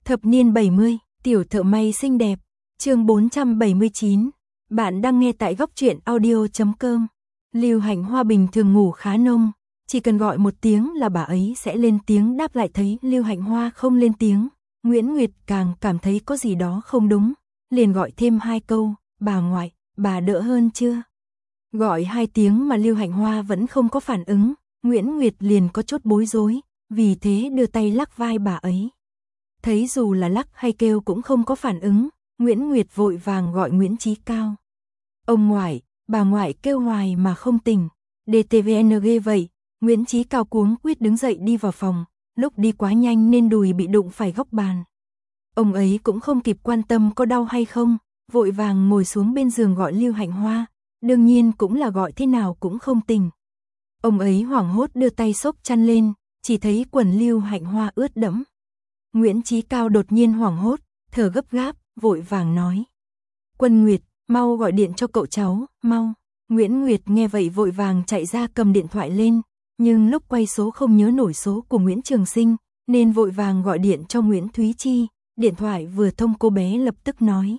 Thập niên 70, tiểu thợ may xinh đẹp, chương 479. Bạn đang nghe tại góc truyện audio.com. Lưu Hạnh Hoa bình thường ngủ khá nông, chỉ cần gọi một tiếng là bà ấy sẽ lên tiếng đáp lại. Thấy Lưu Hạnh Hoa không lên tiếng, Nguyễn Nguyệt càng cảm thấy có gì đó không đúng, liền gọi thêm 2 câu, bà ngoại, bà đỡ hơn chưa? Gọi 2 tiếng mà Lưu Hạnh Hoa vẫn không có phản ứng, Nguyễn Nguyệt liền có chút bối rối, vì thế đưa tay lắc vai bà ấy. Thấy dù là lắc hay kêu cũng không có phản ứng, Nguyễn Nguyệt vội vàng gọi Nguyễn Chí Cao. Ông ngoại, bà ngoại kêu hoài mà không tỉnh. DTVNG vậy, Nguyễn Chí Cao cuống quýt đứng dậy đi vào phòng, lúc đi quá nhanh nên đùi bị đụng phải góc bàn. Ông ấy cũng không kịp quan tâm có đau hay không, vội vàng ngồi xuống bên giường gọi Lưu Hạnh Hoa, đương nhiên cũng là gọi thế nào cũng không tỉnh. Ông ấy hoảng hốt đưa tay xốc chăn lên, chỉ thấy quần Lưu Hạnh Hoa ướt đẫm. Nguyễn Chí Cao đột nhiên hoảng hốt, thở gấp gáp, vội vàng nói. Quân Nguyệt, mau gọi điện cho cậu cháu, mau. Nguyễn Nguyệt nghe vậy vội vàng chạy ra cầm điện thoại lên, nhưng lúc quay số không nhớ nổi số của Nguyễn Trường Sinh, nên vội vàng gọi điện cho Nguyễn Thúy Chi. Điện thoại vừa thông cô bé lập tức nói.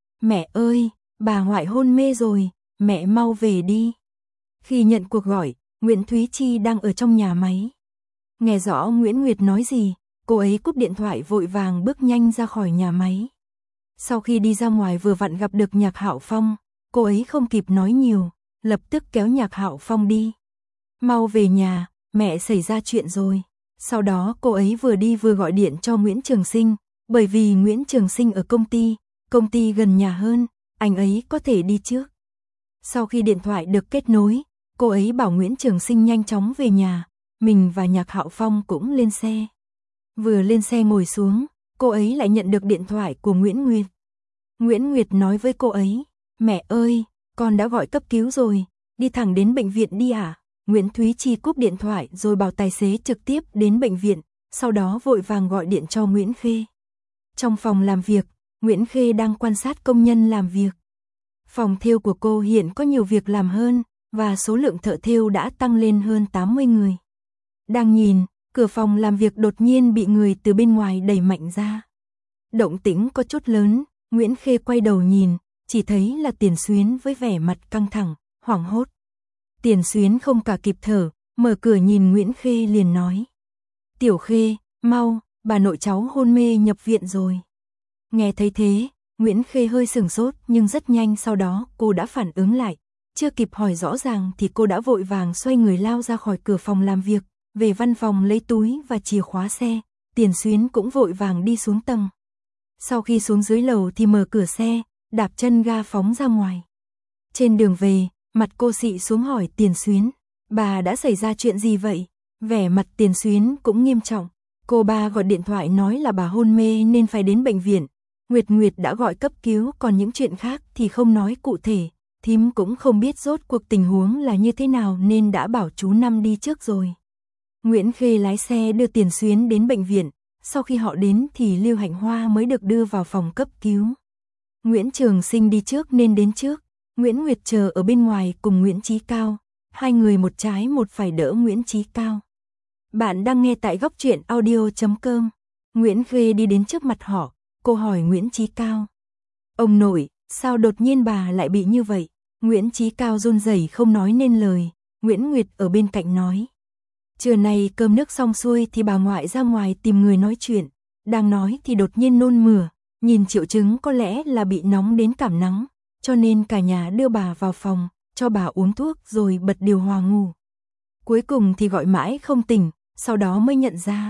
Mẹ ơi, bà ngoại hôn mê rồi, mẹ mau về đi. Khi nhận cuộc gọi, Nguyễn Thúy Chi đang ở trong nhà máy. Nghe rõ Nguyễn Nguyệt nói gì, cô ấy cúp điện thoại vội vàng bước nhanh ra khỏi nhà máy. Sau khi đi ra ngoài vừa vặn gặp được Nhạc Hạo Phong, cô ấy không kịp nói nhiều, lập tức kéo Nhạc Hạo Phong đi. Mau về nhà, mẹ xảy ra chuyện rồi. Sau đó cô ấy vừa đi vừa gọi điện cho Nguyễn Trường Sinh, bởi vì Nguyễn Trường Sinh ở công ty gần nhà hơn, anh ấy có thể đi trước. Sau khi điện thoại được kết nối, cô ấy bảo Nguyễn Trường Sinh nhanh chóng về nhà, mình và Nhạc Hạo Phong cũng lên xe. Vừa lên xe ngồi xuống, cô ấy lại nhận được điện thoại của Nguyễn Nguyệt. Nguyễn Nguyệt nói với cô ấy, mẹ ơi, con đã gọi cấp cứu rồi, đi thẳng đến bệnh viện đi à? Nguyễn Thúy Chi cúp điện thoại rồi bảo tài xế trực tiếp đến bệnh viện, sau đó vội vàng gọi điện cho Nguyễn Khê. Trong phòng làm việc, Nguyễn Khê đang quan sát công nhân làm việc. Phòng thêu của cô hiện có nhiều việc làm hơn, và số lượng thợ thêu đã tăng lên hơn 80 người. Đang nhìn, cửa phòng làm việc đột nhiên bị người từ bên ngoài đẩy mạnh ra. Động tĩnh có chút lớn, Nguyễn Khê quay đầu nhìn, chỉ thấy là Tiền Xuyến với vẻ mặt căng thẳng, hoảng hốt. Tiền Xuyến không cả kịp thở, mở cửa nhìn Nguyễn Khê liền nói. Tiểu Khê, mau, bà nội cháu hôn mê nhập viện rồi. Nghe thấy thế, Nguyễn Khê hơi sửng sốt nhưng rất nhanh sau đó cô đã phản ứng lại. Chưa kịp hỏi rõ ràng thì cô đã vội vàng xoay người lao ra khỏi cửa phòng làm việc, về văn phòng lấy túi và chìa khóa xe. Tiền Xuyến cũng vội vàng đi xuống tầng. Sau khi xuống dưới lầu thì mở cửa xe, đạp chân ga phóng ra ngoài. Trên đường về, mặt cô xị xuống hỏi Tiền Xuyến, bà đã xảy ra chuyện gì vậy? Vẻ mặt Tiền Xuyến cũng nghiêm trọng. Cô ba gọi điện thoại nói là bà hôn mê nên phải đến bệnh viện. Nguyệt đã gọi cấp cứu, còn những chuyện khác thì không nói cụ thể. Thím cũng không biết rốt cuộc tình huống là như thế nào nên đã bảo chú Năm đi trước rồi. Nguyễn Khê lái xe đưa Tiền Xuyến đến bệnh viện. Sau khi họ đến thì Lưu Hạnh Hoa mới được đưa vào phòng cấp cứu. Nguyễn Trường Sinh đi trước nên đến trước. Nguyễn Nguyệt chờ ở bên ngoài cùng Nguyễn Chí Cao. Hai người một trái một phải đỡ Nguyễn Chí Cao. Bạn đang nghe tại góc truyện audio.com. Nguyễn Khê đi đến trước mặt họ. Cô hỏi Nguyễn Chí Cao. Ông nội, sao đột nhiên bà lại bị như vậy? Nguyễn Chí Cao run rẩy không nói nên lời. Nguyễn Nguyệt ở bên cạnh nói. Trưa nay cơm nước xong xuôi thì bà ngoại ra ngoài tìm người nói chuyện. Đang nói thì đột nhiên nôn mửa. Nhìn triệu chứng có lẽ là bị nóng đến cảm nắng. Cho nên cả nhà đưa bà vào phòng, cho bà uống thuốc rồi bật điều hòa ngủ. Cuối cùng thì gọi mãi không tỉnh, sau đó mới nhận ra.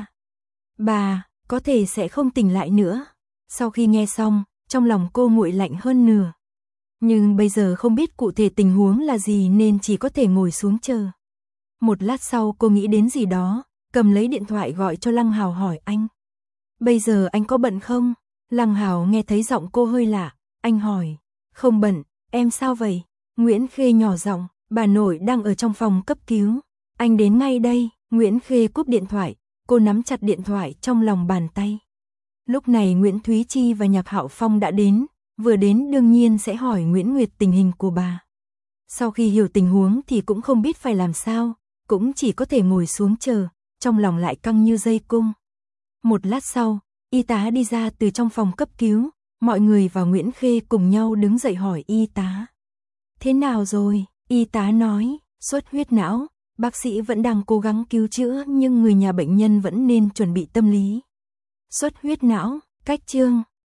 Bà, có thể sẽ không tỉnh lại nữa. Sau khi nghe xong, trong lòng cô nguội lạnh hơn nửa. Nhưng bây giờ không biết cụ thể tình huống là gì nên chỉ có thể ngồi xuống chờ. Một lát sau cô nghĩ đến gì đó, cầm lấy điện thoại gọi cho Lăng Hào hỏi anh. Bây giờ anh có bận không? Lăng Hào nghe thấy giọng cô hơi lạ, anh hỏi. Không bận, em sao vậy? Nguyễn Khê nhỏ giọng, bà nội đang ở trong phòng cấp cứu. Anh đến ngay đây. Nguyễn Khê cúp điện thoại, cô nắm chặt điện thoại trong lòng bàn tay. Lúc này Nguyễn Thúy Chi và Nhạc Hạo Phong đã đến, vừa đến đương nhiên sẽ hỏi Nguyễn Nguyệt tình hình của bà. Sau khi hiểu tình huống thì cũng không biết phải làm sao, cũng chỉ có thể ngồi xuống chờ, trong lòng lại căng như dây cung. Một lát sau, Y tá đi ra từ trong phòng cấp cứu, mọi người và Nguyễn Khê cùng nhau đứng dậy hỏi y tá. Thế nào rồi? Y tá nói, xuất huyết não, bác sĩ vẫn đang cố gắng cứu chữa nhưng người nhà bệnh nhân vẫn nên chuẩn bị tâm lý. Xuất huyết não, cách chương